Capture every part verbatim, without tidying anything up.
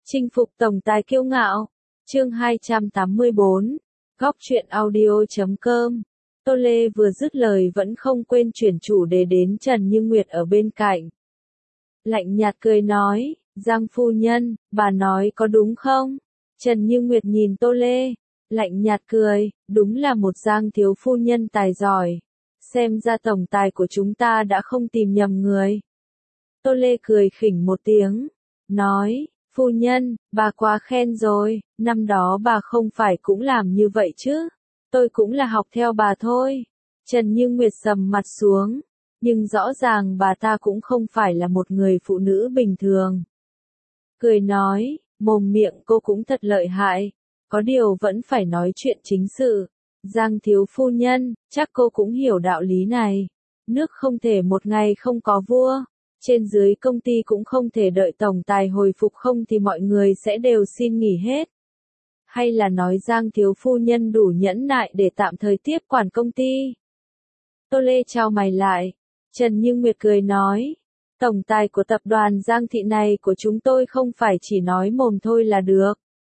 Chinh phục tổng tài kiêu ngạo. Chương hai trăm tám mươi bốn. Góc truyện audio chấm com. Tô Lê vừa dứt lời vẫn không quên chuyển chủ đề đến Trần Như Nguyệt ở bên cạnh. Lạnh nhạt cười nói, Giang phu nhân, bà nói có đúng không? Trần Như Nguyệt nhìn Tô Lê, lạnh nhạt cười, đúng là một Giang thiếu phu nhân tài giỏi. Xem ra tổng tài của chúng ta đã không tìm nhầm người. Tô Lê cười khỉnh một tiếng, nói, phu nhân, bà quá khen rồi, năm đó bà không phải cũng làm như vậy chứ, tôi cũng là học theo bà thôi. Trần Như Nguyệt sầm mặt xuống, nhưng rõ ràng bà ta cũng không phải là một người phụ nữ bình thường. Cười nói, mồm miệng cô cũng thật lợi hại, có điều vẫn phải nói chuyện chính sự. Giang thiếu phu nhân, chắc cô cũng hiểu đạo lý này. Nước không thể một ngày không có vua. Trên dưới công ty cũng không thể đợi tổng tài hồi phục không thì mọi người sẽ đều xin nghỉ hết. Hay là nói Giang thiếu phu nhân đủ nhẫn nại để tạm thời tiếp quản công ty. Tô Lê chau mày lại. Trần Như Nguyệt cười nói. Tổng tài của tập đoàn Giang Thị này của chúng tôi không phải chỉ nói mồm thôi là được.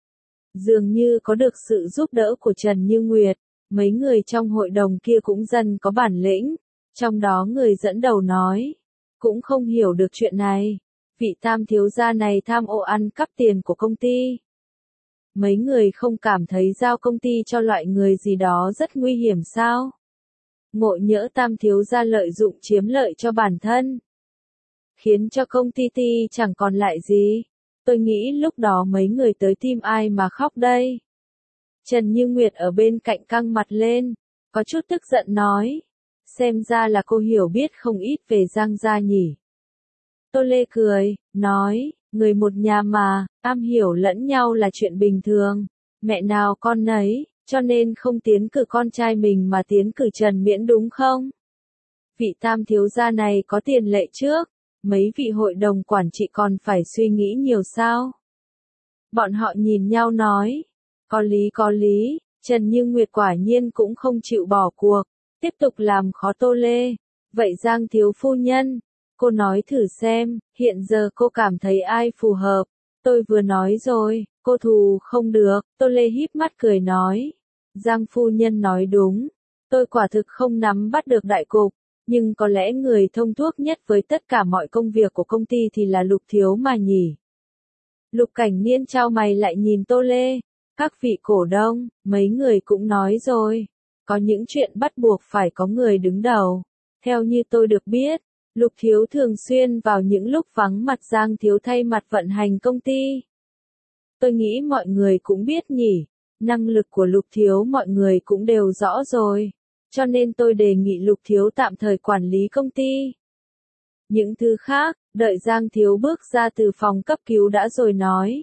Dường như có được sự giúp đỡ của Trần Như Nguyệt, mấy người trong hội đồng kia cũng dần có bản lĩnh. Trong đó người dẫn đầu nói. Cũng không hiểu được chuyện này. Vị tam thiếu gia này tham ô ăn cắp tiền của công ty. Mấy người không cảm thấy giao công ty cho loại người gì đó rất nguy hiểm sao? Ngộ nhỡ tam thiếu gia lợi dụng chiếm lợi cho bản thân. Khiến cho công ty ti chẳng còn lại gì. Tôi nghĩ lúc đó mấy người tới tim ai mà khóc đây. Trần Như Nguyệt ở bên cạnh căng mặt lên. Có chút tức giận nói. Xem ra là cô hiểu biết không ít về Giang gia nhỉ. Tô Lê cười, nói, người một nhà mà, am hiểu lẫn nhau là chuyện bình thường. Mẹ nào con nấy, cho nên không tiến cử con trai mình mà tiến cử Trần Miễn đúng không? Vị tam thiếu gia này có tiền lệ trước, mấy vị hội đồng quản trị còn phải suy nghĩ nhiều sao? Bọn họ nhìn nhau nói, có lý có lý, Trần Như Nguyệt quả nhiên cũng không chịu bỏ cuộc. Tiếp tục làm khó Tô Lê. Vậy Giang thiếu phu nhân, cô nói thử xem, hiện giờ cô cảm thấy ai phù hợp. Tôi vừa nói rồi, cô thù không được. Tô Lê híp mắt cười nói. Giang phu nhân nói đúng. Tôi quả thực không nắm bắt được đại cục. Nhưng có lẽ người thông thuốc nhất với tất cả mọi công việc của công ty thì là Lục thiếu mà nhỉ. Lục Cảnh Niên chau mày lại nhìn Tô Lê. Các vị cổ đông, mấy người cũng nói rồi. Có những chuyện bắt buộc phải có người đứng đầu. Theo như tôi được biết, Lục thiếu thường xuyên vào những lúc vắng mặt Giang thiếu thay mặt vận hành công ty. Tôi nghĩ mọi người cũng biết nhỉ, năng lực của Lục thiếu mọi người cũng đều rõ rồi. Cho nên tôi đề nghị Lục thiếu tạm thời quản lý công ty. Những thứ khác, đợi Giang thiếu bước ra từ phòng cấp cứu đã rồi nói.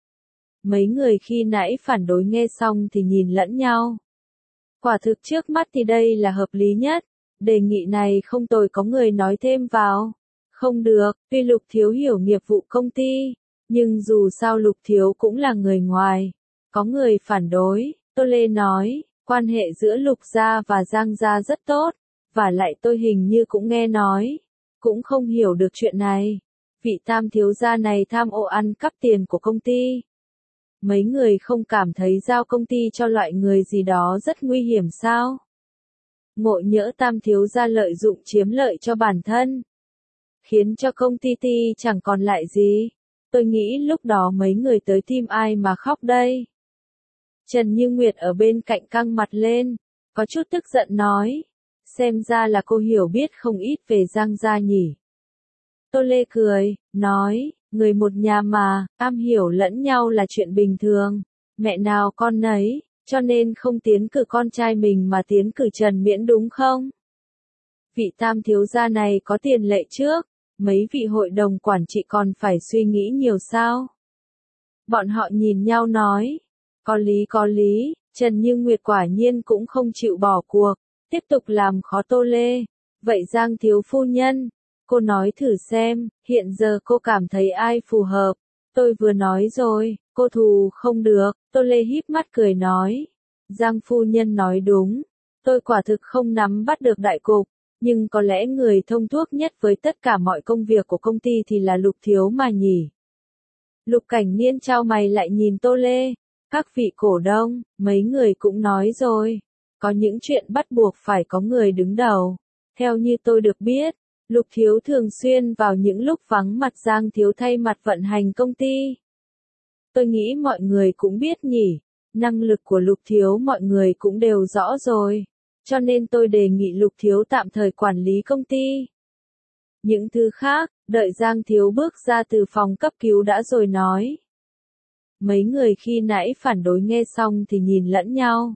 Mấy người khi nãy phản đối nghe xong thì nhìn lẫn nhau. Quả thực trước mắt thì đây là hợp lý nhất, đề nghị này không tồi có người nói thêm vào. Không được, tuy Lục thiếu hiểu nghiệp vụ công ty, nhưng dù sao Lục thiếu cũng là người ngoài. Có người phản đối, Tô Lê nói, quan hệ giữa Lục gia và Giang gia rất tốt, và lại tôi hình như cũng nghe nói, cũng không hiểu được chuyện này. Vị tam thiếu gia này tham ô ăn cắp tiền của công ty. Mấy người không cảm thấy giao công ty cho loại người gì đó rất nguy hiểm sao? Ngộ nhỡ tam thiếu gia lợi dụng chiếm lợi cho bản thân. Khiến cho công ty ti chẳng còn lại gì. Tôi nghĩ lúc đó mấy người tới tim ai mà khóc đây. Trần Như Nguyệt ở bên cạnh căng mặt lên. Có chút tức giận nói. Xem ra là cô hiểu biết không ít về Giang gia nhỉ. Tô Lê cười, nói. Người một nhà mà, am hiểu lẫn nhau là chuyện bình thường. Mẹ nào con nấy, cho nên không tiến cử con trai mình mà tiến cử Trần Miễn đúng không? Vị tam thiếu gia này có tiền lệ trước, mấy vị hội đồng quản trị còn phải suy nghĩ nhiều sao? Bọn họ nhìn nhau nói, có lý có lý, Trần Như Nguyệt quả nhiên cũng không chịu bỏ cuộc, tiếp tục làm khó Tô Lê. Vậy Giang thiếu phu nhân, cô nói thử xem, hiện giờ cô cảm thấy ai phù hợp. Tôi vừa nói rồi, cô thù không được. Tô Lê híp mắt cười nói. Giang phu nhân nói đúng. Tôi quả thực không nắm bắt được đại cục. Nhưng có lẽ người thông thuốc nhất với tất cả mọi công việc của công ty thì là Lục thiếu mà nhỉ. Lục Cảnh Niên chau mày lại nhìn Tô Lê. Các vị cổ đông, mấy người cũng nói rồi. Có những chuyện bắt buộc phải có người đứng đầu. Theo như tôi được biết, Lục Thiếu thường xuyên vào những lúc vắng mặt Giang Thiếu thay mặt vận hành công ty. Tôi nghĩ mọi người cũng biết nhỉ. Năng lực của Lục Thiếu mọi người cũng đều rõ rồi. Cho nên tôi đề nghị Lục Thiếu tạm thời quản lý công ty. Những thứ khác, đợi Giang Thiếu bước ra từ phòng cấp cứu đã rồi nói. Mấy người khi nãy phản đối nghe xong thì nhìn lẫn nhau.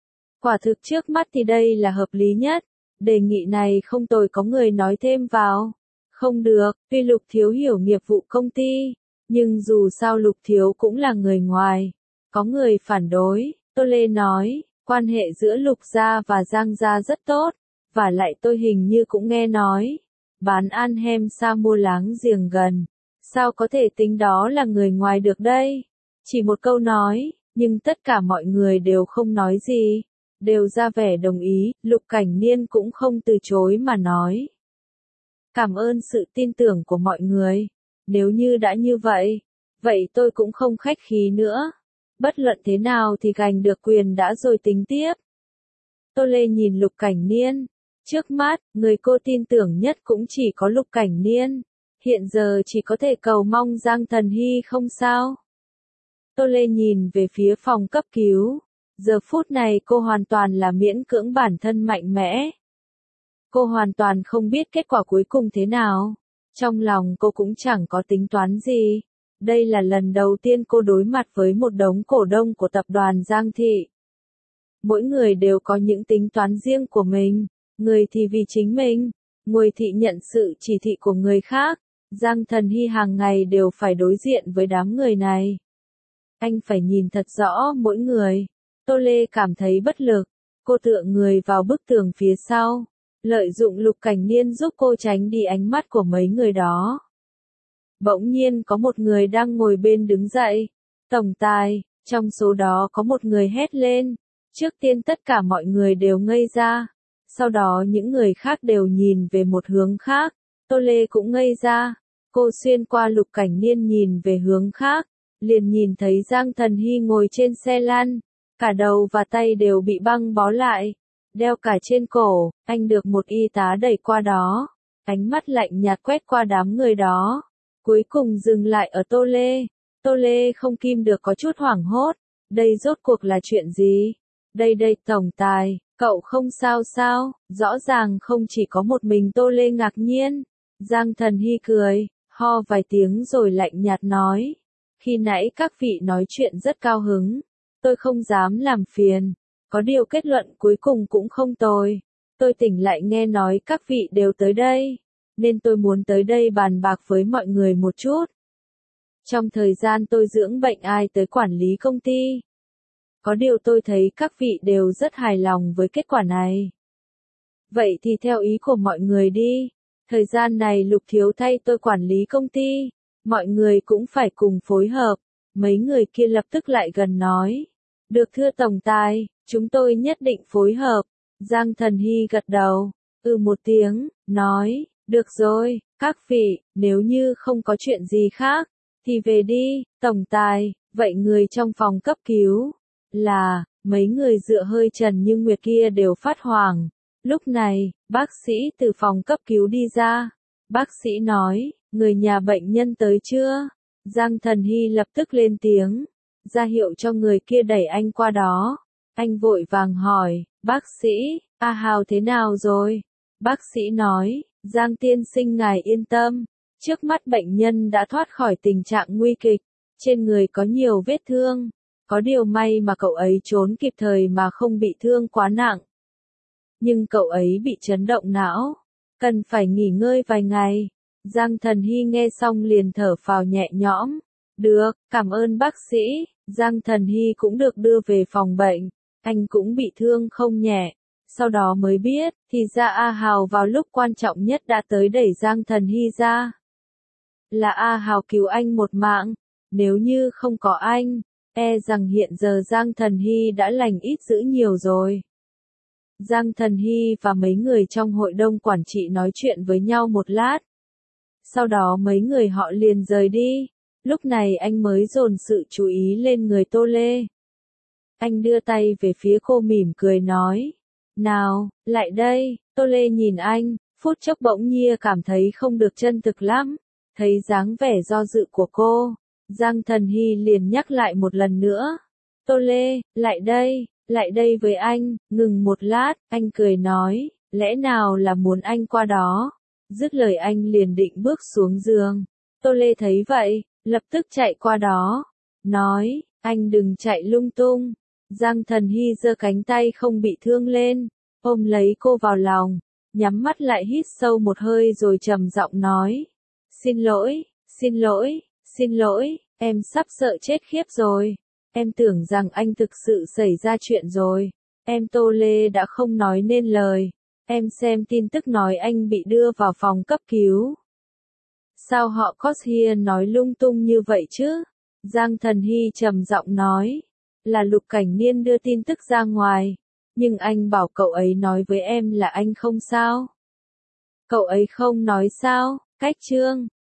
Quả thực trước mắt thì đây là hợp lý nhất. Đề nghị này không tồi, có người nói thêm vào. Không được, tuy Lục Thiếu hiểu nghiệp vụ công ty, nhưng dù sao Lục Thiếu cũng là người ngoài. Có người phản đối, Tô Lê nói, quan hệ giữa Lục gia và Giang gia rất tốt, và lại tôi hình như cũng nghe nói, bán ăn hem xa mua láng giềng gần, sao có thể tính đó là người ngoài được đây? Chỉ một câu nói, nhưng tất cả mọi người đều không nói gì, đều ra vẻ đồng ý, Lục Cảnh Niên cũng không từ chối mà nói. Cảm ơn sự tin tưởng của mọi người, nếu như đã như vậy, vậy tôi cũng không khách khí nữa. Bất luận thế nào thì giành được quyền đã rồi tính tiếp. Tô Lê nhìn Lục Cảnh Niên. Trước mắt, người cô tin tưởng nhất cũng chỉ có Lục Cảnh Niên. Hiện giờ chỉ có thể cầu mong Giang Thần Hy không sao. Tô Lê nhìn về phía phòng cấp cứu. Giờ phút này cô hoàn toàn là miễn cưỡng bản thân mạnh mẽ. Cô hoàn toàn không biết kết quả cuối cùng thế nào. Trong lòng cô cũng chẳng có tính toán gì. Đây là lần đầu tiên cô đối mặt với một đống cổ đông của tập đoàn Giang Thị. Mỗi người đều có những tính toán riêng của mình, người thì vì chính mình, người thì nhận sự chỉ thị của người khác. Giang Thần Hy hàng ngày đều phải đối diện với đám người này. Anh phải nhìn thật rõ mỗi người. Tô Lê cảm thấy bất lực, cô tựa người vào bức tường phía sau, lợi dụng Lục Cảnh Niên giúp cô tránh đi ánh mắt của mấy người đó. Bỗng nhiên có một người đang ngồi bên đứng dậy. Tổng tài, trong số đó có một người hét lên. Trước tiên tất cả mọi người đều ngây ra. Sau đó những người khác đều nhìn về một hướng khác. Tô Lê cũng ngây ra. Cô xuyên qua Lục Cảnh Niên nhìn về hướng khác. Liền nhìn thấy Giang Thần Hy ngồi trên xe lăn. Cả đầu và tay đều bị băng bó lại. Đeo cả trên cổ. Anh được một y tá đẩy qua đó. Ánh mắt lạnh nhạt quét qua đám người đó. Cuối cùng dừng lại ở Tô Lê. Tô Lê không kìm được có chút hoảng hốt. Đây rốt cuộc là chuyện gì? Đây đây tổng tài, cậu không sao sao? Rõ ràng không chỉ có một mình Tô Lê ngạc nhiên. Giang Thần Hy cười, ho vài tiếng rồi lạnh nhạt nói. Khi nãy các vị nói chuyện rất cao hứng. Tôi không dám làm phiền. Có điều kết luận cuối cùng cũng không tồi. Tôi tỉnh lại nghe nói các vị đều tới đây. Nên tôi muốn tới đây bàn bạc với mọi người một chút. Trong thời gian tôi dưỡng bệnh ai tới quản lý công ty. Có điều tôi thấy các vị đều rất hài lòng với kết quả này. Vậy thì theo ý của mọi người đi. Thời gian này Lục Thiếu thay tôi quản lý công ty. Mọi người cũng phải cùng phối hợp. Mấy người kia lập tức lại gần nói. Được thưa tổng tài, chúng tôi nhất định phối hợp. Giang Thần Hy gật đầu. Ừ một tiếng, nói. Được rồi, các vị, nếu như không có chuyện gì khác, thì về đi, tổng tài. Vậy người trong phòng cấp cứu, là, mấy người dựa hơi Trần Như Nguyệt kia đều phát hoảng. Lúc này, bác sĩ từ phòng cấp cứu đi ra. Bác sĩ nói, người nhà bệnh nhân tới chưa? Giang Thần Hy lập tức lên tiếng, ra hiệu cho người kia đẩy anh qua đó. Anh vội vàng hỏi, bác sĩ, A Hào thế nào rồi? Bác sĩ nói, Giang tiên sinh ngài yên tâm, trước mắt bệnh nhân đã thoát khỏi tình trạng nguy kịch, trên người có nhiều vết thương, có điều may mà cậu ấy trốn kịp thời mà không bị thương quá nặng. Nhưng cậu ấy bị chấn động não, cần phải nghỉ ngơi vài ngày. Giang Thần Hy nghe xong liền thở phào nhẹ nhõm. Được, cảm ơn bác sĩ. Giang Thần Hy cũng được đưa về phòng bệnh, anh cũng bị thương không nhẹ. Sau đó mới biết, thì ra A Hào vào lúc quan trọng nhất đã tới đẩy Giang Thần Hy ra. Là A Hào cứu anh một mạng, nếu như không có anh, e rằng hiện giờ Giang Thần Hy đã lành ít dữ nhiều rồi. Giang Thần Hy và mấy người trong hội đồng quản trị nói chuyện với nhau một lát. Sau đó mấy người họ liền rời đi. Lúc này anh mới dồn sự chú ý lên người Tô Lê. Anh đưa tay về phía cô mỉm cười nói. Nào, lại đây, Tô Lê nhìn anh, phút chốc bỗng nhiên cảm thấy không được chân thực lắm. Thấy dáng vẻ do dự của cô, Giang Thần Hy liền nhắc lại một lần nữa. Tô Lê, lại đây, lại đây với anh, ngừng một lát, anh cười nói, lẽ nào là muốn anh qua đó. Dứt lời anh liền định bước xuống giường. Tô Lê thấy vậy, lập tức chạy qua đó, nói, anh đừng chạy lung tung. Giang Thần Hy giơ cánh tay không bị thương lên, ôm lấy cô vào lòng, nhắm mắt lại hít sâu một hơi rồi trầm giọng nói. Xin lỗi, xin lỗi, xin lỗi, em sắp sợ chết khiếp rồi. Em tưởng rằng anh thực sự xảy ra chuyện rồi. Em Tô Lê đã không nói nên lời. Em xem tin tức nói anh bị đưa vào phòng cấp cứu. Sao họ Corsia nói lung tung như vậy chứ? Giang Thần Hy trầm giọng nói. Là Lục Cảnh Niên đưa tin tức ra ngoài. Nhưng anh bảo cậu ấy nói với em là anh không sao. Cậu ấy không nói sao? Cách Trương.